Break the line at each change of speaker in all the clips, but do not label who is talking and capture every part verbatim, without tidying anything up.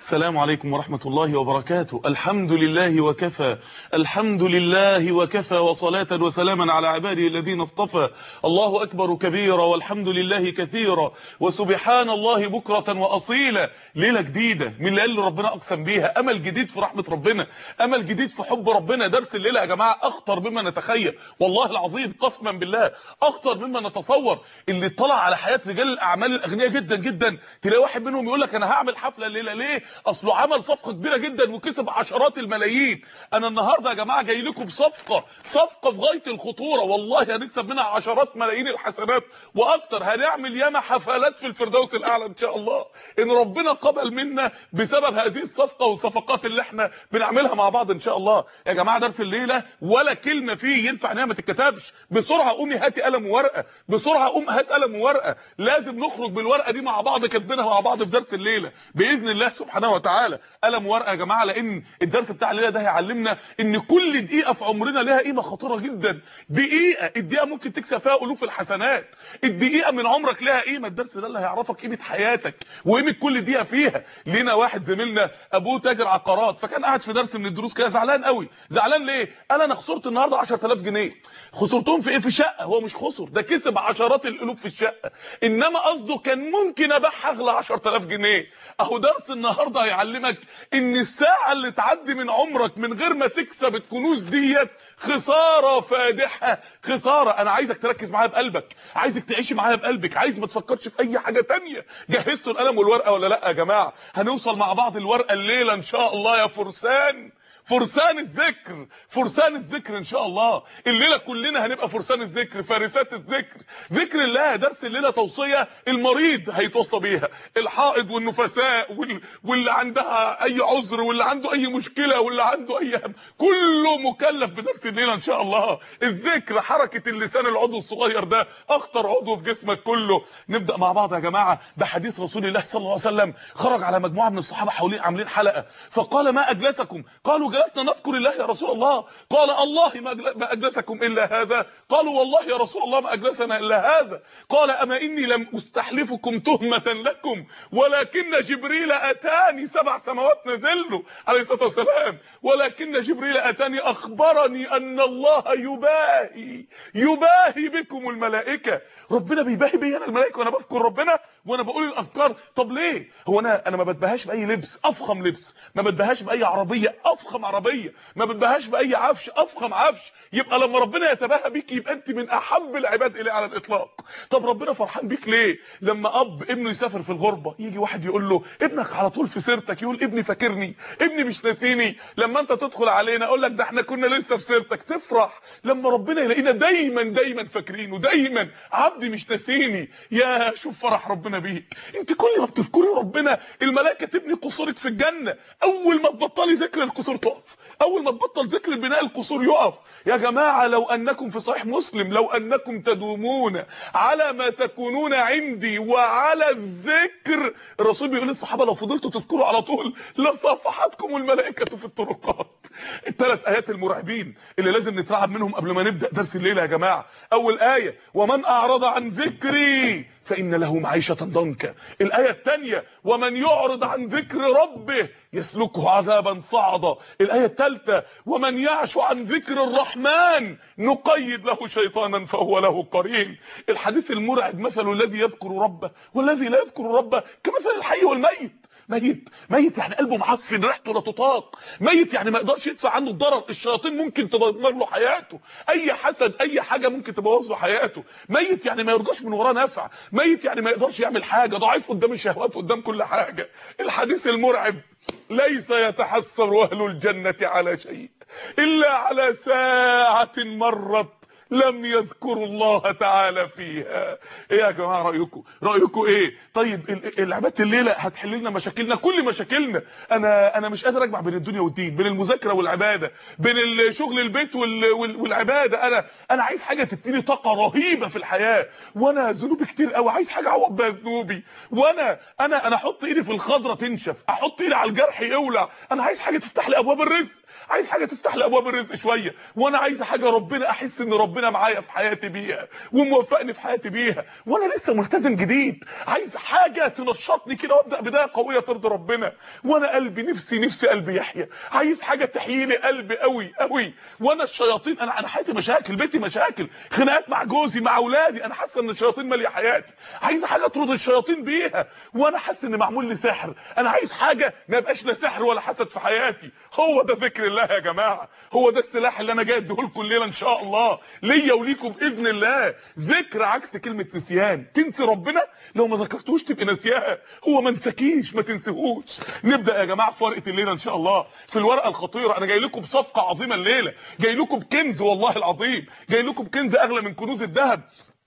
السلام عليكم ورحمة الله وبركاته. الحمد لله وكفى، الحمد لله وكفى، وصلاة وسلاما على عباده الذين اصطفى. الله أكبر كبيرا، والحمد لله كثيرا، وسبحان الله بكرة وأصيلا. ليلة جديدة من الليالي اللي ربنا أقسم بيها، أمل جديد في رحمة ربنا، أمل جديد في حب ربنا. درس الليلة يا جماعة أخطر مما نتخيل، والله العظيم قسما بالله أخطر مما نتصور. اللي اطلع على حياة رجال الأعمال الأغنياء جدا جدا، تلاقي واحد منهم يقول لك أنا هعمل حفلة الليلة. ليه؟ اصله عمل صفقه كبيره جدا وكسب عشرات الملايين. انا النهارده يا جماعه جاي لكم بصفقه، صفقه في غايه الخطوره، والله هنكسب منها عشرات ملايين الحسنات واكتر. هنعمل ياما حفلات في الفردوس الاعلى ان شاء الله، ان ربنا قبل منا بسبب هذه الصفقه والصفقات اللي احنا بنعملها مع بعض ان شاء الله. يا جماعه درس الليله ولا كلمه فيه ينفع انها ما تتكتبش. بسرعه قومي هاتي قلم وورقه، بسرعه قوم هات قلم وورقه، لازم نخرج بالورقه دي مع بعض كاتبينها مع بعض في درس الليله باذن الله سبحانه وتعالى. قلم ورقه يا جماعه، لان الدرس بتاع الليله ده هيعلمنا ان كل دقيقه في عمرنا لها قيمه خطيره جدا. دقيقه، الدقيقه ممكن تكسب فيها الوف الحسنات، الدقيقه من عمرك لها قيمه. الدرس ده اللي هيعرفك قيمه حياتك وقيمه كل دقيقه فيها. لينا واحد زميلنا ابوه تاجر عقارات، فكان قاعد في درس من الدروس كده زعلان قوي. زعلان ليه؟ قال انا خسرت النهارده عشرة آلاف جنيه. خسرتهم في ايه؟ في شقه. هو مش خسر، ده كسب عشرات الالوف في الشقه، انما قصده كان ممكن ابيعها اغلى عشرة آلاف جنيه. اهو درس النهارده هيعلمك ان الساعه اللي تعدي من عمرك من غير ما تكسب الكنوز ديت خساره فادحه، خساره. انا عايزك تركز معايا بقلبك، عايزك تعيشي معايا بقلبك، عايز ما تفكرش في اي حاجه تانية. جهزتوا القلم والورقه ولا لا يا جماعه؟ هنوصل مع بعض الورقه الليله ان شاء الله يا فرسان، فرسان الذكر، فرسان الذكر ان شاء الله. الليله كلنا هنبقى فرسان الذكر، فارسات الذكر، ذكر الله. درس الليله توصيه المريض هيتوصى بيها، الحائض والنفساء وال... واللي عندها اي عذر واللي عنده اي مشكله واللي عنده اي هم، كله مكلف بدرس الليله ان شاء الله. الذكر، حركه اللسان، العضو الصغير ده اخطر عضو في جسمك كله. نبدا مع بعض يا جماعه بحديث رسول الله صلى الله عليه وسلم. خرج على مجموعه من الصحابه حوالين عاملين حلقه، فقال ما اجلسكم؟ قالوا جلسنا نذكر الله يا رسول الله. قال الله ما اجلسكم الا هذا؟ قالوا والله يا رسول الله ما اجلسنا الا هذا. قال اما اني لم استحلفكم تهمه لكم، ولكن جبريل اتاني، سبع سماوات نزل له عليه الصلاه والسلام، ولكن جبريل اتاني اخبرني ان الله يباهي يباهي بكم الملائكه. ربنا بيباهي بي انا الملائكه وانا بذكر ربنا وانا بقول الاذكار. طب ليه؟ هو انا انا ما بتبهاش باي لبس افخم لبس، ما بتبهاش باي عربيه افخم عربيه، ما بتبهاش باي عفش افخم عفش. يبقى لما ربنا يتباهى بيك يبقى انت من احب العباد اليه على الاطلاق. طب ربنا فرحان بيك ليه؟ لما اب ابنه يسافر في الغربه يجي واحد يقول له ابنك على طول في سيرتك، يقول ابني فاكرني، ابني مش ناسيني. لما انت تدخل علينا اقول لك ده احنا كنا لسه في سيرتك، تفرح. لما ربنا يلاقينا دايما دايما فاكرينه، دايما عبدي مش ناسيني، يا شوف فرح ربنا بيك. انت كل ما بتذكري ربنا الملائكه تبني قصورك في الجنه. اول ما تبطلي ذكر القصور تقف، اول ما تبطل ذكر بناء القصور يقف. يا جماعه لو انكم في صحيح مسلم، لو انكم تدومون على ما تكونون عندي وعلى الذكر، الرسول بيقول للصحابه لو فضلتوا تذكروا على طول لصافحتكم الملائكه في الطرقات. الثلاث ايات المرعبين اللي لازم نترعب منهم قبل ما نبدا درس الليله يا جماعه. اول ايه ومن اعرض عن ذكري فان له معيشه ضنكا. الايه الثانيه ومن يعرض عن ذكر ربه يسلكه عذابا صعدا. الايه الثالثه ومن يعش عن ذكر الرحمن نقيد له شيطانا فهو له قرين. الحديث المرعب مثل الذي يذكر ربه والذي لا يذكر ربه كمثل الحي والميت. ميت ميت يعني قلبه معفن، ريحته لا تطاق. ميت يعني ما يقدرش يدفع عنه الضرر، الشياطين ممكن تدمر له حياته، اي حسد اي حاجه ممكن تبوظ له حياته. ميت يعني ما يرجعش من وراه نفع، ميت يعني ما يقدرش يعمل حاجه، ضعيف قدام الشهوات قدام كل حاجه. الحديث المرعب ليس يتحسر اهل الجنه على شيء الا على ساعه مرت لم يذكروا الله تعالى فيها. ايه يا جماعه رايكم؟ رايكم ايه؟ طيب العباده الليله هتحل لنا مشاكلنا، كل مشاكلنا. انا انا مش قادر اجمع بين الدنيا والدين، بين المذاكره والعباده، بين الشغل البيت والعباده. انا انا عايز حاجه تديني طاقه رهيبه في الحياه، وانا ذنوبي كتير قوي، عايز حاجه اعوض بيها ذنوبي. وانا انا انا احط ايدي في الخضره تنشف، احط ايدي على الجرح يولع. انا عايز حاجه تفتح لي ابواب الرزق، عايز حاجه تفتح لي ابواب الرزق شويه. وانا عايز حاجه ربنا احس ان ربنا ربنا معايا في حياتي بيها وموفقني في حياتي بيها وانا لسه ملتزم جديد. عايز حاجه تنشطني كده وابدا بدايه قويه ترضي ربنا وانا قلبي نفسي نفسي قلبي يحيى. عايز حاجه تحيي لي قلبي قوي قوي وانا الشياطين، انا انا حياتي مشاكل، بيتي مشاكل، خناقات مع جوزي مع اولادي، انا حاسه ان الشياطين ماليه حياتي. عايز حاجه اطرد الشياطين بيها وانا حاسس ان معمول لي سحر. انا عايز حاجه ما يبقاش لا سحر ولا حسد في حياتي. هو ده ذكر الله يا جماعه، هو ده السلاح اللي انا جاي اديهولكم الليله ان شاء الله ليا وليكم باذن الله. ذكر عكس كلمه نسيان. تنسي ربنا لو ما ذكرتوش تبقى ناسياه، هو ما نساكيش ما تنسيهوش. نبدا يا جماعه في ورقه الليله ان شاء الله، في الورقه الخطيره. انا جاي لكم بصفقه عظيمه الليله، جاي لكم بكنز والله العظيم، جاي لكم بكنز اغلى من كنوز الذهب.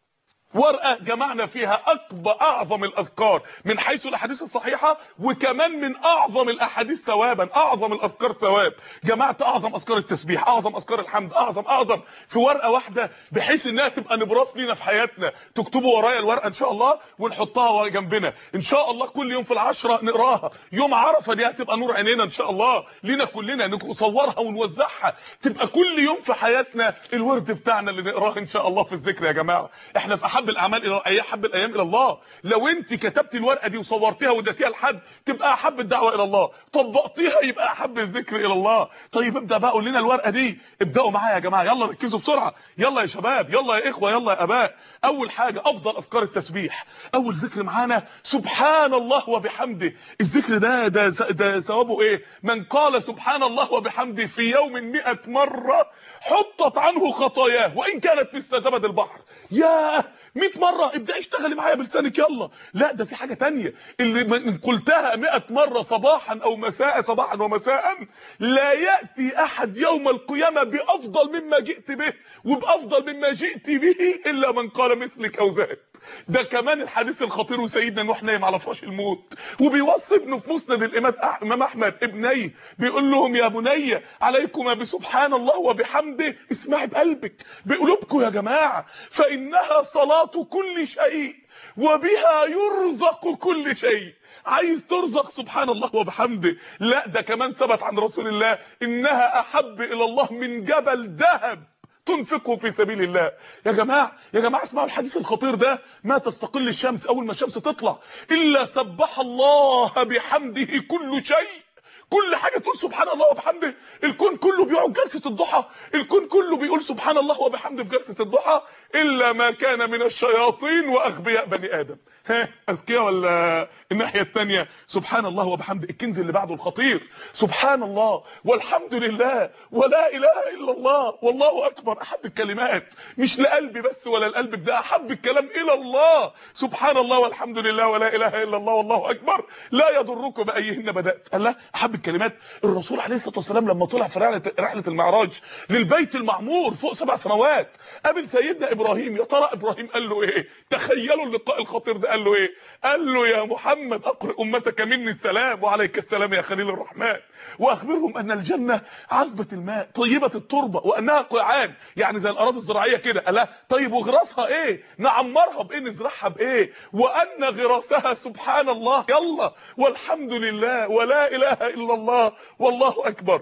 ورقه جمعنا فيها اكبر اعظم الاذكار من حيث الاحاديث الصحيحه، وكمان من اعظم الاحاديث ثوابا، اعظم الاذكار ثواب. جمعت اعظم اذكار التسبيح، اعظم اذكار الحمد، اعظم اعظم في ورقه واحده، بحيث انها تبقى نبراس لينا في حياتنا. تكتبوا ورايا الورقه ان شاء الله ونحطها جنبنا ان شاء الله، كل يوم في العشره نقراها. يوم عرفه دي هتبقى نور عينينا ان شاء الله لينا كلنا، نصورها ونوزعها، تبقى كل يوم في حياتنا الورد بتاعنا اللي نقراه ان شاء الله في الذكر. يا جماعه احنا في احب الاعمال الى اي احب الايام الى الله. لو انت كتبت الورقه دي وصورتيها واديتيها لحد تبقى احب الدعوه الى الله، طبقتيها يبقى احب الذكر الى الله. طيب ابدا بقى قول لنا الورقه دي، ابداوا معايا يا جماعه، يلا ركزوا بسرعه، يلا يا شباب، يلا يا اخوه، يلا يا اباء. اول حاجه افضل اذكار التسبيح. اول ذكر معانا سبحان الله وبحمده. الذكر ده ده ده ثوابه ايه؟ من قال سبحان الله وبحمده في يوم مئة مره حطت عنه خطاياه وان كانت مثل زبد البحر. ياه مئة مره، ابدا اشتغلي معايا بلسانك يلا. لا ده في حاجه تانية، اللي من قلتها مئة مره صباحا او مساء، صباحا ومساء، لا ياتي احد يوم القيامه بافضل مما جئت به وبافضل مما جئت به الا من قال مثلك او زاد. ده كمان الحديث الخطير، وسيدنا نوح نايم على فراش الموت وبيوصي ابنه في مسند الامام احمد ابنيه، بيقول لهم يا بني عليكما بسبحان الله وبحمده، اسمعي بقلبك بقلوبكم يا جماعه، فانها صلاه كل شيء وبها يرزق كل شيء. عايز ترزق سبحان الله وبحمده؟ لا ده كمان ثبت عن رسول الله انها احب الى الله من جبل ذهب تنفقه في سبيل الله. يا جماعه يا جماعه اسمعوا الحديث الخطير ده، ما تستقل الشمس اول ما الشمس تطلع الا سبح الله بحمده كل شيء. كل حاجه تقول سبحان الله وبحمده. الكون كله بيقعد جلسه الضحى، الكون كله بيقول سبحان الله وبحمده في جلسه الضحى، الا ما كان من الشياطين واغبياء بني ادم. ها اذكياء ولا الناحيه الثانيه؟ سبحان الله وبحمده. الكنز اللي بعده الخطير، سبحان الله والحمد لله ولا اله الا الله والله اكبر. احب الكلمات مش لقلبي بس ولا لقلبك، ده احب الكلام الى الله. سبحان الله والحمد لله ولا اله الا الله والله اكبر لا يضركم بايهن بدات. الله احب الكلمات. الرسول عليه الصلاه والسلام لما طلع في رحله رحله المعراج للبيت المعمور فوق سبع سماوات، قابل سيدنا ابراهيم. يا ترى ابراهيم قال له ايه؟ تخيلوا اللقاء الخطير ده. قال له ايه؟ قال له يا محمد اقرئ امتك مني السلام وعليك السلام يا خليل الرحمن، واخبرهم ان الجنه عذبه الماء طيبه التربه وانها قيعان، يعني زي الاراضي الزراعيه كده. قال لها طيب وغراسها ايه؟ نعمرها بايه؟ نزرعها بايه؟ وان غراسها سبحان الله يلا والحمد لله ولا اله الا الله والله اكبر.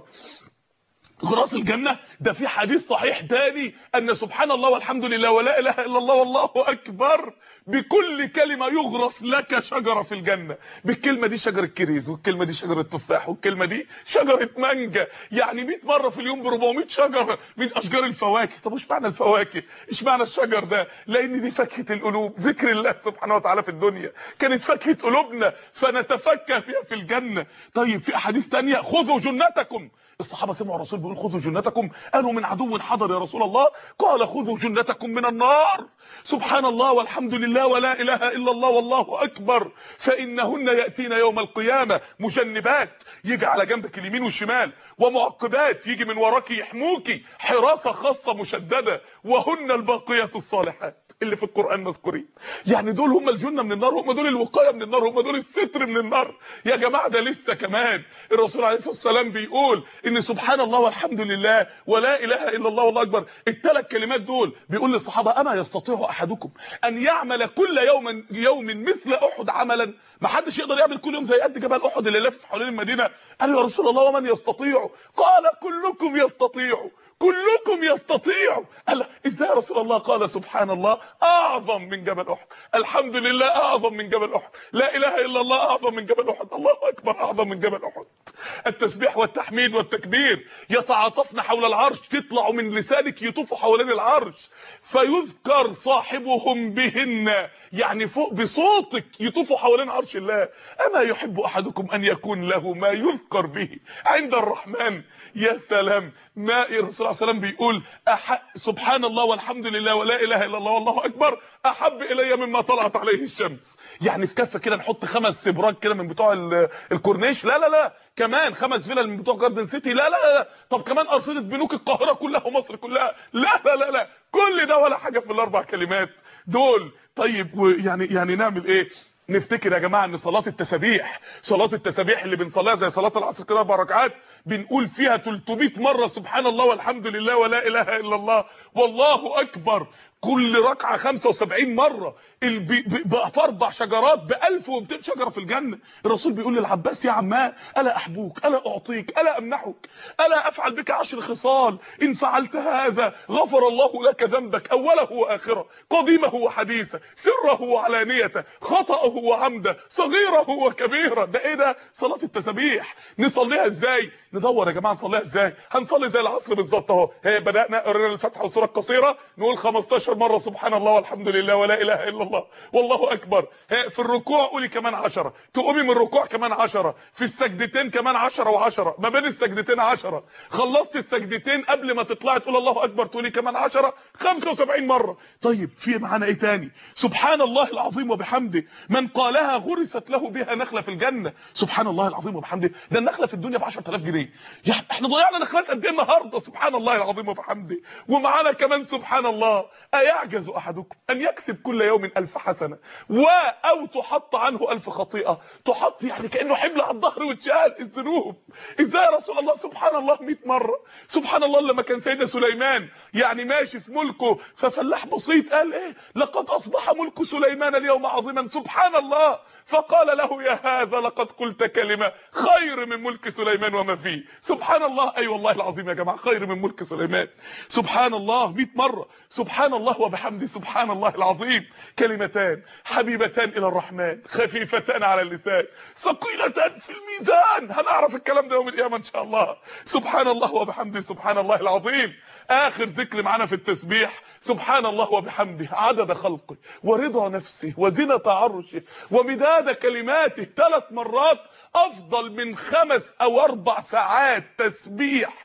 غراس الجنه ده في حديث صحيح تاني ان سبحان الله والحمد لله ولا اله الا الله والله اكبر بكل كلمه يغرس لك شجره في الجنه. بالكلمه دي شجره كريز، والكلمه دي شجره تفاح، والكلمه دي شجره مانجا. يعني مئة مره في اليوم ب أربعمئة شجره من اشجار الفواكه. طب وش معنى الفواكه؟ ايش معنى الشجر ده؟ لان دي فاكهه القلوب. ذكر الله سبحانه وتعالى في الدنيا كانت فاكهه قلوبنا فنتفكه بها في الجنه. طيب في احاديث ثانيه خذوا جنتكم. الصحابه سمعوا الرسول بيقول خذوا جنتكم، قالوا من عدو حضر يا رسول الله؟ قال خذوا جنتكم من النار. سبحان الله والحمد لله ولا اله الا الله والله اكبر، فانهن ياتين يوم القيامه مجنبات، يجي على جنبك اليمين والشمال، ومعقبات يجي من وراك يحموكي حراسه خاصه مشدده، وهن الباقيات الصالحات اللي في القران مذكورين. يعني دول هم الجنه من النار، هم دول الوقايه من النار، هم دول الستر من النار. يا جماعه ده لسه كمان الرسول عليه الصلاه والسلام بيقول ان سبحان الله والحمد والحمد لله ولا اله الا الله والله اكبر، الثلاث كلمات دول بيقول للصحابه اما يستطيع احدكم ان يعمل كل يوم يوم مثل احد عملا؟ ما حدش يقدر يعمل كل يوم زي قد جبل احد اللي لف حوالين المدينه. قال له يا رسول الله ومن يستطيع؟ قال كلكم يستطيع، كلكم يستطيع. قال ازاي يا رسول الله؟ قال سبحان الله اعظم من جبل احد، الحمد لله اعظم من جبل احد، لا اله الا الله اعظم من جبل احد، الله اكبر اعظم من جبل احد. التسبيح والتحميد والتكبير يتعاطفن حول العرش، تطلع من لسانك يطوفوا حوالين العرش، فيذكر صاحبهم بهن، يعني فوق بصوتك يطوفوا حوالين عرش الله. اما يحب احدكم ان يكون له ما يذكر به عند الرحمن؟ يا سلام، ما الرسول صلى الله عليه وسلم بيقول سبحان الله والحمد لله ولا اله الا الله والله اكبر احب الي مما طلعت عليه الشمس. يعني في كفه كده نحط خمس سبراج كده من بتوع الكورنيش، لا لا لا كمان خمس فيلا من بتوع جاردن سيتي، لا لا لا طب كمان ارصده بنوك القاهره كلها ومصر كلها، لا لا لا لا كل ده ولا حاجه في الاربع كلمات دول. طيب يعني يعني نعمل ايه؟ نفتكر يا جماعه ان صلاه التسابيح، صلاه التسابيح اللي بنصليها زي صلاه العصر كده اربع ركعات، بنقول فيها ثلاثمائة مره سبحان الله والحمد لله ولا اله الا الله والله اكبر، كل ركعه خمسة وسبعين مره، في اربع شجرات ب ألف ومئتين شجره في الجنه. الرسول بيقول للعباس يا عماه الا احبوك الا اعطيك الا امنحك الا افعل بك عشر خصال ان فعلت هذا غفر الله لك ذنبك اوله واخره قديمه وحديثه سره وعلانيته خطأه وعمده صغيره وكبيره. ده ايه ده؟ صلاه التسابيح. نصليها ازاي؟ ندور يا جماعه نصليها ازاي. هنصلي زي العصر بالظبط اهو، هي بدانا قرينا الفاتحه والسوره القصيره، نقول خمستاشر مره سبحان الله والحمد لله ولا اله الا الله والله اكبر. في الركوع قولي كمان عشرة، تقومي من الركوع كمان عشرة، في السجدتين كمان عشرة وعشرة، ما بين السجدتين عشرة، خلصت السجدتين قبل ما تطلعي تقول الله اكبر تقولي كمان عشرة، خمسة وسبعين مره. طيب في معانا ايه تاني؟ سبحان الله العظيم وبحمده من قالها غرست له بها نخله في الجنه. سبحان الله العظيم وبحمده، ده النخله في الدنيا ب عشرة آلاف جنيه، يعني احنا ضيعنا نخلات قد ايه النهارده؟ سبحان الله العظيم وبحمده. ومعانا كمان سبحان الله ايعجز احدكم ان يكسب كل يوم الف حسنه و او تحط عنه الف خطيئه؟ تحط يعني كانه حمل على الظهر وتشال الذنوب. ازاي يا رسول الله؟ سبحان الله مئة مره. سبحان الله لما كان سيدنا سليمان يعني ماشي في ملكه ففلاح بسيط قال ايه؟ لقد اصبح ملك سليمان اليوم عظيما سبحان الله، فقال له يا هذا لقد قلت كلمه خير من ملك سليمان وما فيه. سبحان الله، اي أيوة والله العظيم يا جماعه خير من ملك سليمان. سبحان الله مئة مره. سبحان الله وبحمده سبحان الله العظيم. كلمتان حبيبتان الى الرحمن خفيفتان على اللسان ثقيلتان في الميزان. هنعرف الكلام ده يوم القيامه ان شاء الله. سبحان الله وبحمده سبحان الله العظيم. اخر ذكر معانا في التسبيح سبحان الله وبحمده عدد خلقه ورضا نفسه وزنة عرشه ومداد كلماته، ثلاث مرات افضل من خمس او اربع ساعات تسبيح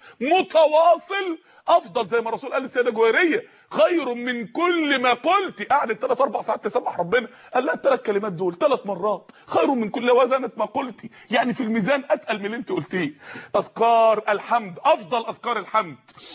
متواصل، افضل زي ما الرسول قال للسيده جويريه خير من كل ما قلت. قعدت ثلاث اربع ساعات تسبح ربنا، قال لها الثلاث كلمات دول ثلاث مرات خير من كل وزنة ما قلتي، يعني في الميزان اتقل من اللي انت قلتيه. اذكار الحمد افضل اذكار الحمد.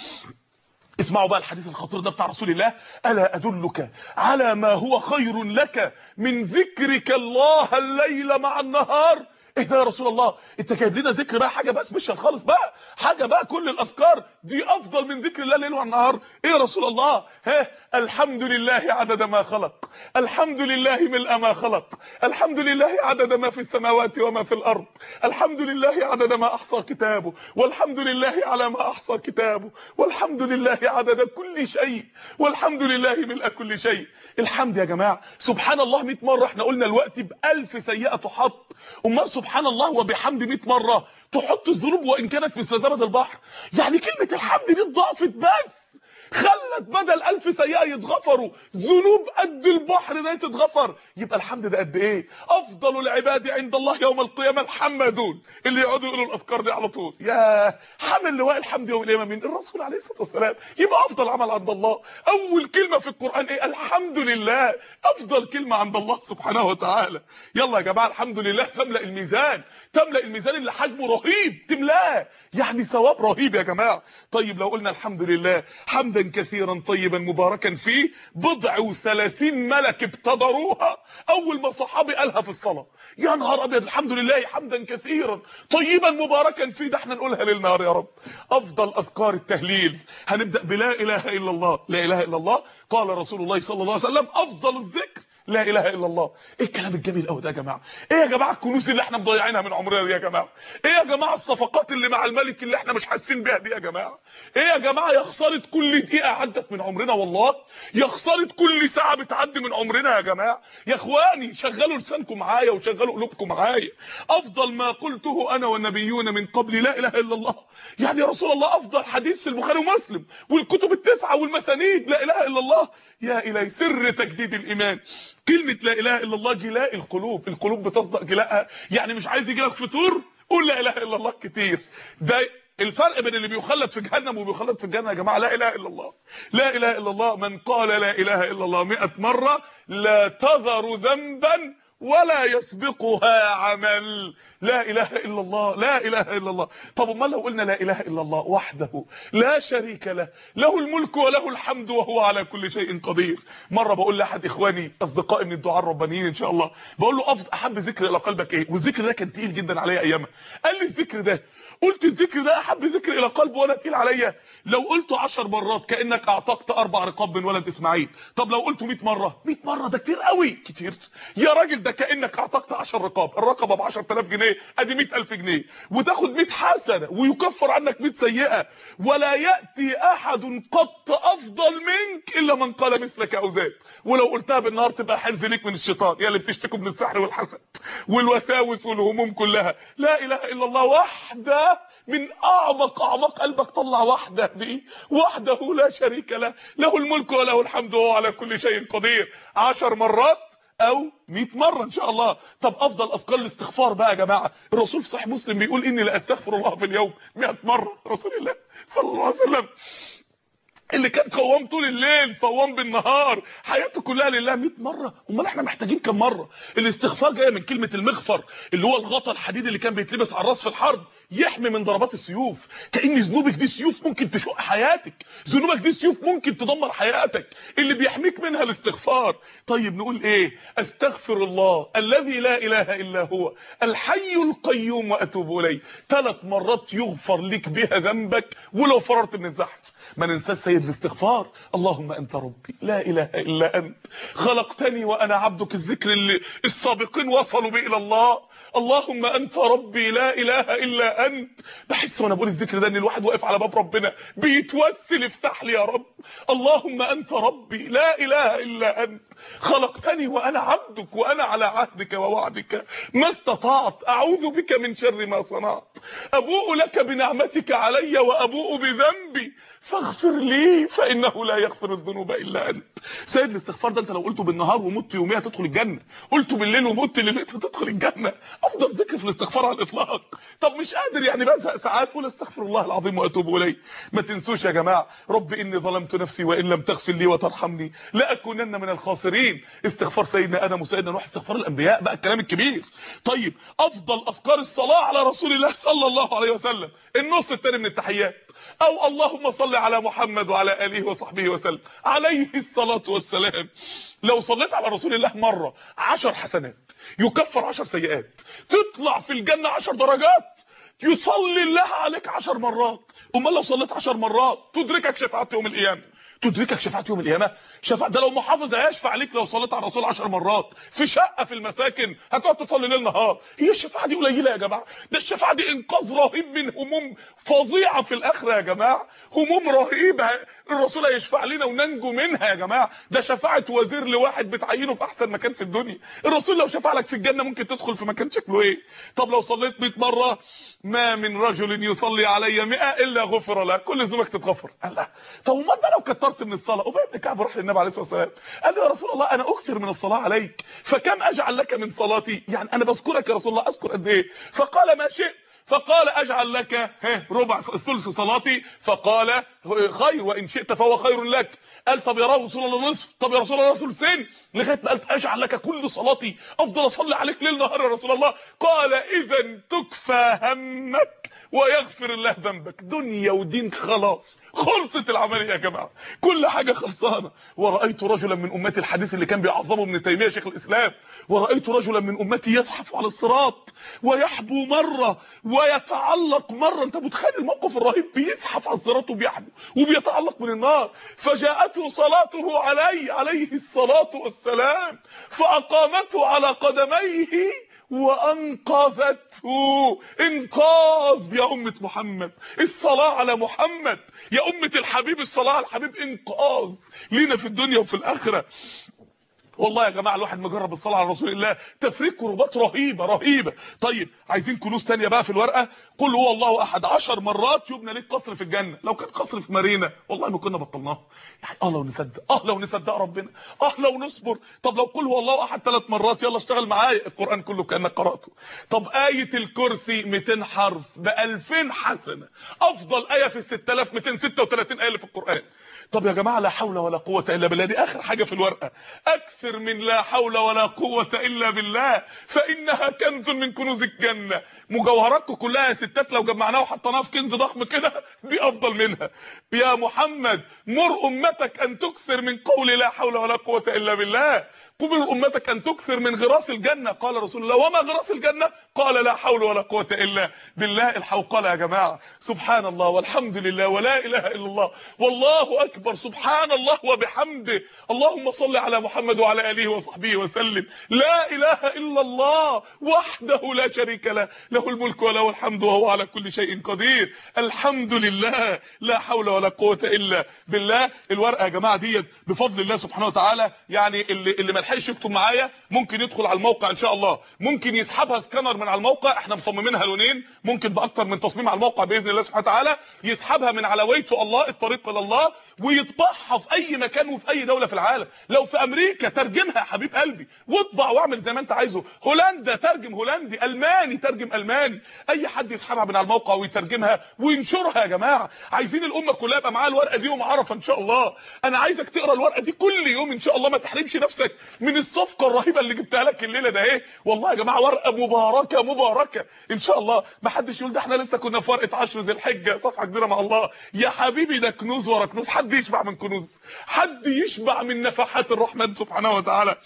اسمعوا بقى الحديث الخطير ده بتاع رسول الله، الا ادلك على ما هو خير لك من ذكرك الله الليل مع النهار؟ ايه ده يا رسول الله؟ انت جايب لنا ذكر بقى حاجه بقى سبيشال خالص بقى، حاجه بقى كل الاذكار دي افضل من ذكر الله الليل والنهار. ايه يا رسول الله؟ ها الحمد لله عدد ما خلق، الحمد لله ملء ما خلق، الحمد لله عدد ما في السماوات وما في الارض، الحمد لله عدد ما احصى كتابه، والحمد لله على ما احصى كتابه، والحمد لله عدد كل شيء، والحمد لله ملء كل شيء. الحمد يا جماعه سبحان الله مئة مره، احنا قلنا الوقت ب ألف سيئه تحط، امال سبحان الله وبحمد مئة مره تحط الذنوب وان كانت مثل زبد البحر. يعني كلمه الحمد دي اتضافت بس خلت بدل ألف سيئه يتغفروا ذنوب قد البحر ده تتغفر. يبقى الحمد ده قد ايه؟ افضل العباد عند الله يوم القيامه الحمدون، اللي يقعدوا يقولوا الاذكار دي على طول. يا حامل لواء الحمد يوم القيامه من الرسول عليه الصلاه والسلام. يبقى افضل عمل عند الله اول كلمه في القران ايه؟ الحمد لله، افضل كلمه عند الله سبحانه وتعالى. يلا يا جماعه الحمد لله تملا الميزان، تملا الميزان اللي حجمه رهيب تملاه، يعني ثواب رهيب يا جماعه. طيب لو قلنا الحمد لله حمد حمدا كثيرا طيبا مباركا فيه بضع وثلاثين ملك ابتدروها اول ما صحابي قالها في الصلاه. يا نهار ابيض، الحمد لله حمدا كثيرا طيبا مباركا فيه، ده احنا نقولها ليل نهار يا رب. افضل اذكار التهليل هنبدا بلا اله الا الله. لا اله الا الله قال رسول الله صلى الله عليه وسلم افضل الذكر لا اله الا الله. ايه الكلام الجميل قوي ده يا جماعه؟ ايه يا جماعه الكنوز اللي احنا مضيعينها من عمرنا دي يا جماعه؟ ايه يا جماعه الصفقات اللي مع الملك اللي احنا مش حاسين بيها دي يا جماعه؟ ايه يا جماعه يا خساره كل دقيقه عدت من عمرنا، والله يا خساره كل ساعه بتعدي من عمرنا يا جماعه. يا اخواني شغلوا لسانكم معايا وشغلوا قلوبكم معايا. افضل ما قلته انا والنبيون من قبل لا اله الا الله. يعني يا رسول الله افضل حديث في البخاري ومسلم والكتب التسعه والمسانيد لا اله الا الله. يا الهي سر تجديد الايمان. كلمه لا اله الا الله جلاء القلوب، القلوب بتصدق جلاءها. يعني مش عايز يجي لك فطور قول لا اله الا الله كتير. ده الفرق بين اللي بيخلد في جهنم وبيخلد في الجنه يا جماعه. لا اله الا الله، لا اله الا الله. من قال لا اله الا الله مئة مره لا تذر ذنبا ولا يسبقها عمل. لا اله الا الله، لا اله الا الله. طب امال لو قلنا لا اله الا الله وحده لا شريك له، له الملك وله الحمد وهو على كل شيء قدير. مره بقول لاحد اخواني اصدقائي من الدعاء الربانيين ان شاء الله، بقول له افضل احب ذكر الى قلبك ايه؟ والذكر ده كان تقيل جدا عليا ايامها. قال لي الذكر ده. قلت الذكر ده احب ذكر الى قلبي وانا تقيل عليا. لو قلته عشر مرات كانك اعتقت اربع رقاب من ولد اسماعيل. طب لو قلته مئة مره، مئة مره ده كتير قوي. كتير يا راجل، ده كانك اعتقت عشر رقاب، الرقبه ب عشرة آلاف جنيه ادي مئة ألف جنيه، وتاخد مئة حسنه ويكفر عنك مئة سيئه. ولا ياتي احد قط افضل منك الا من قال مثلك او زاد. ولو قلتها بالنهار تبقى حرز ليك من الشيطان، يا اللي بتشتكوا من السحر والحسد والوساوس والهموم كلها. لا اله الا الله وحده من اعمق اعماق قلبك، طلع وحده دي، وحده لا شريك له، له الملك وله الحمد وهو على كل شيء قدير. عشر مرات او مئة مره ان شاء الله. طب افضل اذكار الاستغفار بقى يا جماعه. الرسول في صحيح مسلم بيقول اني لا استغفر الله في اليوم مئة مره. رسول الله صلى الله عليه وسلم اللي كان قوام طول الليل صوام بالنهار حياته كلها لله مئة مره. امال احنا محتاجين كم مره؟ الاستغفار جايه من كلمه المغفر اللي هو الغطا الحديد اللي كان بيتلبس على الراس في الحرب يحمي من ضربات السيوف. كأن ذنوبك دي سيوف ممكن تشق حياتك، ذنوبك دي سيوف ممكن تدمر حياتك، اللي بيحميك منها الاستغفار. طيب نقول ايه؟ استغفر الله الذي لا اله الا هو الحي القيوم واتوب اليه. ثلاث مرات يغفر لك بها ذنبك ولو فررت من الزحف. ما ننساش سيد الاستغفار. اللهم انت ربي لا اله الا انت خلقتني وانا عبدك، الذكر اللي السابقين وصلوا به الى الله. اللهم انت ربي لا اله الا انت. بحس وانا بقول الذكر ده ان الواحد واقف على باب ربنا بيتوسل افتح لي يا رب. اللهم انت ربي لا اله الا انت خلقتني وانا عبدك وانا على عهدك ووعدك ما استطعت، اعوذ بك من شر ما صنعت، ابوء لك بنعمتك علي وابوء بذنبي فاغفر لي فانه لا يغفر الذنوب الا انت. سيد الاستغفار ده انت لو قلته بالنهار ومت يوميها تدخل الجنه، قلته بالليل ومت ليلتها تدخل الجنه. افضل ذكر في الاستغفار على الاطلاق. طب مش قادر يعني بزهق ساعات قول استغفر الله العظيم واتوب اليه. ما تنسوش يا جماعه رب اني ظلمت نفسي وان لم تغفر لي وترحمني لاكونن من الخاسرين. استغفار سيدنا ادم وسيدنا نوح، استغفار الانبياء بقى الكلام الكبير. طيب افضل اذكار الصلاه على رسول الله صلى الله عليه وسلم النص الثاني من التحيات، او اللهم صل على محمد وعلى اله وصحبه وسلم عليه الصلاه والسلام. لو صليت على رسول الله مره عشر حسنات يكفر عشر سيئات، تطلع في الجنه عشر درجات، يصلي الله عليك عشر مرات. امال لو صليت عشر مرات تدركك شفاعه يوم القيامه، تدركك شفاعه يوم القيامه. شفاعه ده لو محافظ هيشفع عليك لو صليت على الرسول عشر مرات في شقه في المساكن هتقعد تصلي ليل نهار. هي الشفاعه دي قليله يا جماعه؟ ده الشفاعه دي انقاذ رهيب من هموم فظيعه في الاخره يا جماعه، هموم رهيبه الرسول هيشفع لنا وننجو منها يا جماعه. ده شفاعه وزير لواحد بتعينه في احسن مكان في الدنيا. الرسول لو شفع لك في الجنه ممكن تدخل في مكان شكله ايه. طب لو صليت مئة مره ما من رجل يصلي علي مئة الا غفر له، كل ذنوبك تتغفر. الله. طب ما انت لو كترت من الصلاه. ابي بن كعب راح للنبي عليه الصلاه والسلام قال له يا رسول الله انا اكثر من الصلاه عليك فكم اجعل لك من صلاتي؟ يعني انا بذكرك يا رسول الله اذكر قد ايه؟ فقال ما شئت. فقال اجعل لك ربع ثلث صلاتي، فقال خير وان شئت فهو خير لك. قال طب يا رسول الله نصف، طب يا رسول الله ثلثين، لغايه ما قالت اجعل لك كل صلاتي افضل اصلي عليك ليل نهار يا رسول الله. قال اذا تكفى همك ويغفر الله ذنبك. دنيا ودين خلاص، خلصت العمليه يا جماعه، كل حاجه خلصانه. ورايت رجلا من امتي، الحديث اللي كان بيعظمه ابن تيميه شيخ الاسلام، ورايت رجلا من امتي يزحف على الصراط ويحبو مره ويتعلق مره. انت متخيل الموقف الرهيب؟ بيزحف على الصراط وبيحبو وبيتعلق من النار. فجاءته صلاته عليه عليه الصلاه والسلام فاقامته على قدميه وانقذته. انقاذ يا امه محمد، الصلاه على محمد يا امه الحبيب، الصلاه على الحبيب انقاذ لينا في الدنيا وفي الاخره. والله يا جماعه الواحد مجرب الصلاه على رسول الله تفريق كربات رهيبه رهيبه. طيب عايزين كنوز ثانيه بقى في الورقه. قل هو الله احد عشر مرات يبنى ليك قصر في الجنه. لو كان قصر في مارينا والله ما كنا بطلناه. يعني اه لو نصدق، اه لو نصدق ربنا، اه لو نصبر. طب لو قل هو الله احد ثلاث مرات، يلا اشتغل معايا القران كله كانك قراته. طب ايه الكرسي مئتين حرف ب ألفين حسنه، افضل ايه في ستة آلاف ومئتين وستة وثلاثين ايه اللي في القران. طب يا جماعه لا حول ولا قوه الا بالله، دي اخر حاجه في الورقه. اكثر من لا حول ولا قوه الا بالله فانها كنز من كنوز الجنه. مجوهراتكم كلها يا ستات لو جمعناها وحطيناها في كنز ضخم كده دي افضل منها. يا محمد مر امتك ان تكثر من قول لا حول ولا قوه الا بالله. قبل امتك ان تكثر من غراس الجنه. قال رسول الله وما غراس الجنه؟ قال لا حول ولا قوه الا بالله. الحوقله يا جماعه، سبحان الله والحمد لله ولا اله الا الله والله اكبر، سبحان الله وبحمده، اللهم صل على محمد وعلى اله وصحبه وسلم. لا اله الا الله وحده لا شريك له، له الملك وله الحمد وهو على كل شيء قدير. الحمد لله لا حول ولا قوه الا بالله. الورقه يا جماعه ديت بفضل الله سبحانه وتعالى، يعني اللي اللي ما لحقش يكتب معايا ممكن يدخل على الموقع ان شاء الله، ممكن يسحبها سكانر من على الموقع. احنا مصممينها لونين، ممكن باكتر من تصميم على الموقع باذن الله سبحانه وتعالى. يسحبها من على ويتو الله الطريق الى الله ويطبعها في اي مكان وفي اي دوله في العالم. لو في امريكا ترجمها يا حبيب قلبي واطبع واعمل زي ما انت عايزه. هولندا ترجم هولندي، الماني ترجم الماني. اي حد يسحبها من على الموقع ويترجمها وينشرها يا جماعه. عايزين الامه كلها يبقى معاها الورقه دي يوم عرفه ان شاء الله. انا عايزك تقرا الورقه دي كل يوم ان شاء الله، ما تحرمش نفسك من الصفقه الرهيبه اللي جبتها لك الليله ده. ايه والله يا جماعه ورقه مباركه مباركه ان شاء الله. ما حدش يقول ده احنا لسه كنا في ورقه عشر ذي الحجه صفحه جديده مع الله. يا حبيبي ده كنوز ورا كنوز. حد يشبع من كنوز؟ حد يشبع من نفحات الرحمن سبحانه وتعالى؟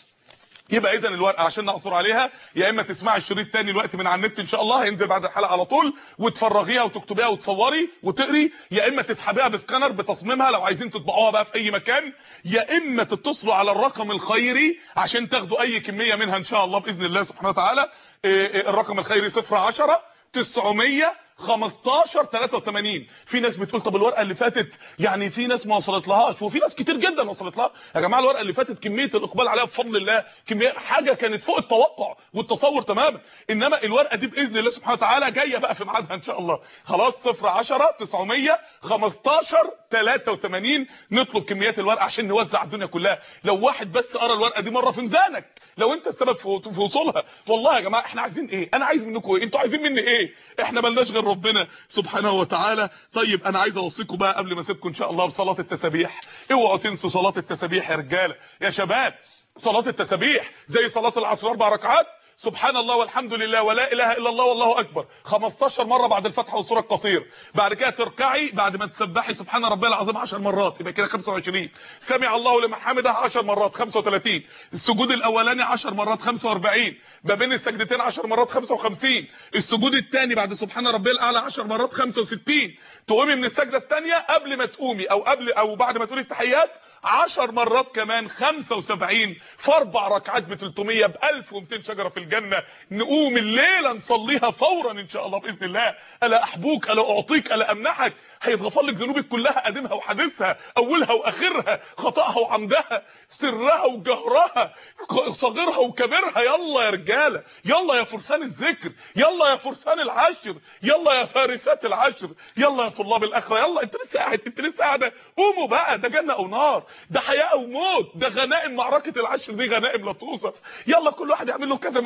يبقى اذا الورقه عشان نعثر عليها يا اما تسمعي الشريط تاني الوقت من على النت ان شاء الله، هينزل بعد الحلقه على طول، وتفرغيها وتكتبيها وتصوري وتقري، يا اما تسحبيها بسكانر بتصميمها لو عايزين تطبعوها بقى في اي مكان، يا اما تتصلوا على الرقم الخيري عشان تاخدوا اي كميه منها ان شاء الله باذن الله سبحانه وتعالى. الرقم الخيري صفر عشرة تسعمية خمستاشر تلاتة وتمانين. في ناس بتقول طب الورقه اللي فاتت يعني في ناس ما وصلت لهاش، وفي ناس كتير جدا وصلت لها. يا جماعه الورقه اللي فاتت كميه الاقبال عليها بفضل الله كميه حاجه كانت فوق التوقع والتصور تماما. انما الورقه دي باذن الله سبحانه وتعالى جايه بقى في ميعادها ان شاء الله. خلاص صفر عشرة تسعمية خمستاشر تلاتة وتمانين. نطلب كميات الورقه عشان نوزع الدنيا كلها. لو واحد بس قرا الورقه دي مره في ميزانك، لو انت السبب في وصولها. والله يا جماعه احنا عايزين ايه؟ انا عايز منكم ايه؟ انتوا عايزين مني ايه؟ احنا مالناش غير ربنا سبحانه وتعالى. طيب انا عايز اوصيكم بقى قبل ما اسيبكم ان شاء الله بصلاه التسابيح. اوعوا تنسوا صلاه التسابيح يا رجاله يا شباب. صلاه التسابيح زي صلاه العصر اربع ركعات، سبحان الله والحمد لله ولا اله الا الله والله اكبر خمستاشر مره بعد الفاتحه والسوره القصير. بعد كده تركعي بعد ما تسبحي سبحان ربي العظيم عشر مرات، يبقى كده خمسة وعشرين. سمع الله لمن حمده عشر مرات خمسة وتلاتين. السجود الاولاني عشر مرات خمسة واربعين. ما بين السجدتين عشر مرات خمسة وخمسين. السجود الثاني بعد سبحان ربي الاعلى عشر مرات خمسة وستين. تقومي من السجده الثانيه قبل ما تقومي او قبل او بعد ما تقولي التحيات عشر مرات كمان خمسة وسبعين. في اربع ركعات ب تلتمية ب ألف ومئتين شجره في الجنه. نقوم الليله نصليها فورا ان شاء الله باذن الله. الا احبوك الا اعطيك الا امنحك. هيتغفر لك ذنوبك كلها، قديمها وحديثها، اولها واخرها، خطاها وعمدها، سرها وجهرها، صغيرها وكبيرها. يلا يا رجاله، يلا يا فرسان الذكر، يلا يا فرسان العشر، يلا يا فارسات العشر، يلا يا طلاب الاخره. يلا انت لسه قاعد، انت لسه قاعده، قوموا بقى. ده جنه او نار، ده حياه او موت، ده غنائم معركه العشر دي غنائم لا توصف. يلا كل واحد يعمل له كذا مليون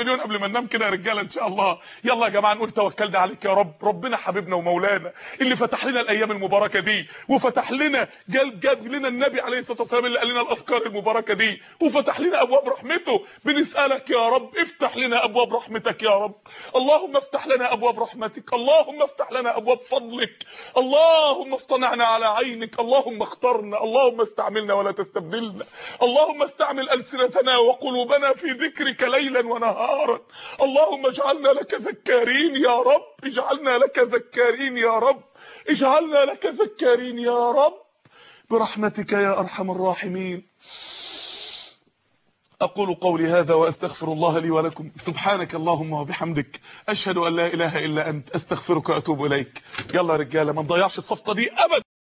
مليون قبل ما ننام كده يا رجاله ان شاء الله. يلا يا جماعه نقول توكلنا عليك يا رب. ربنا حبيبنا ومولانا اللي فتح لنا الايام المباركه دي، وفتح لنا جاب جاب لنا النبي عليه الصلاه والسلام اللي قال لنا الاذكار المباركه دي، وفتح لنا ابواب رحمته. بنسالك يا رب افتح لنا ابواب رحمتك يا رب. اللهم افتح لنا ابواب رحمتك، اللهم افتح لنا ابواب فضلك، اللهم اصطنعنا على عينك، اللهم اخترنا، اللهم استعملنا ولا تستبدلنا، اللهم استعمل السنتنا وقلوبنا في ذكرك ليلا ونهارا. اللهم اجعلنا لك ذكارين يا رب، اجعلنا لك ذكارين يا رب، اجعلنا لك ذكارين يا رب برحمتك يا ارحم الراحمين. أقول قولي هذا وأستغفر الله لي ولكم. سبحانك اللهم وبحمدك، أشهد أن لا إله إلا أنت، أستغفرك وأتوب إليك. يلا يا رجالة ما نضيعش الصفقة دي أبدا.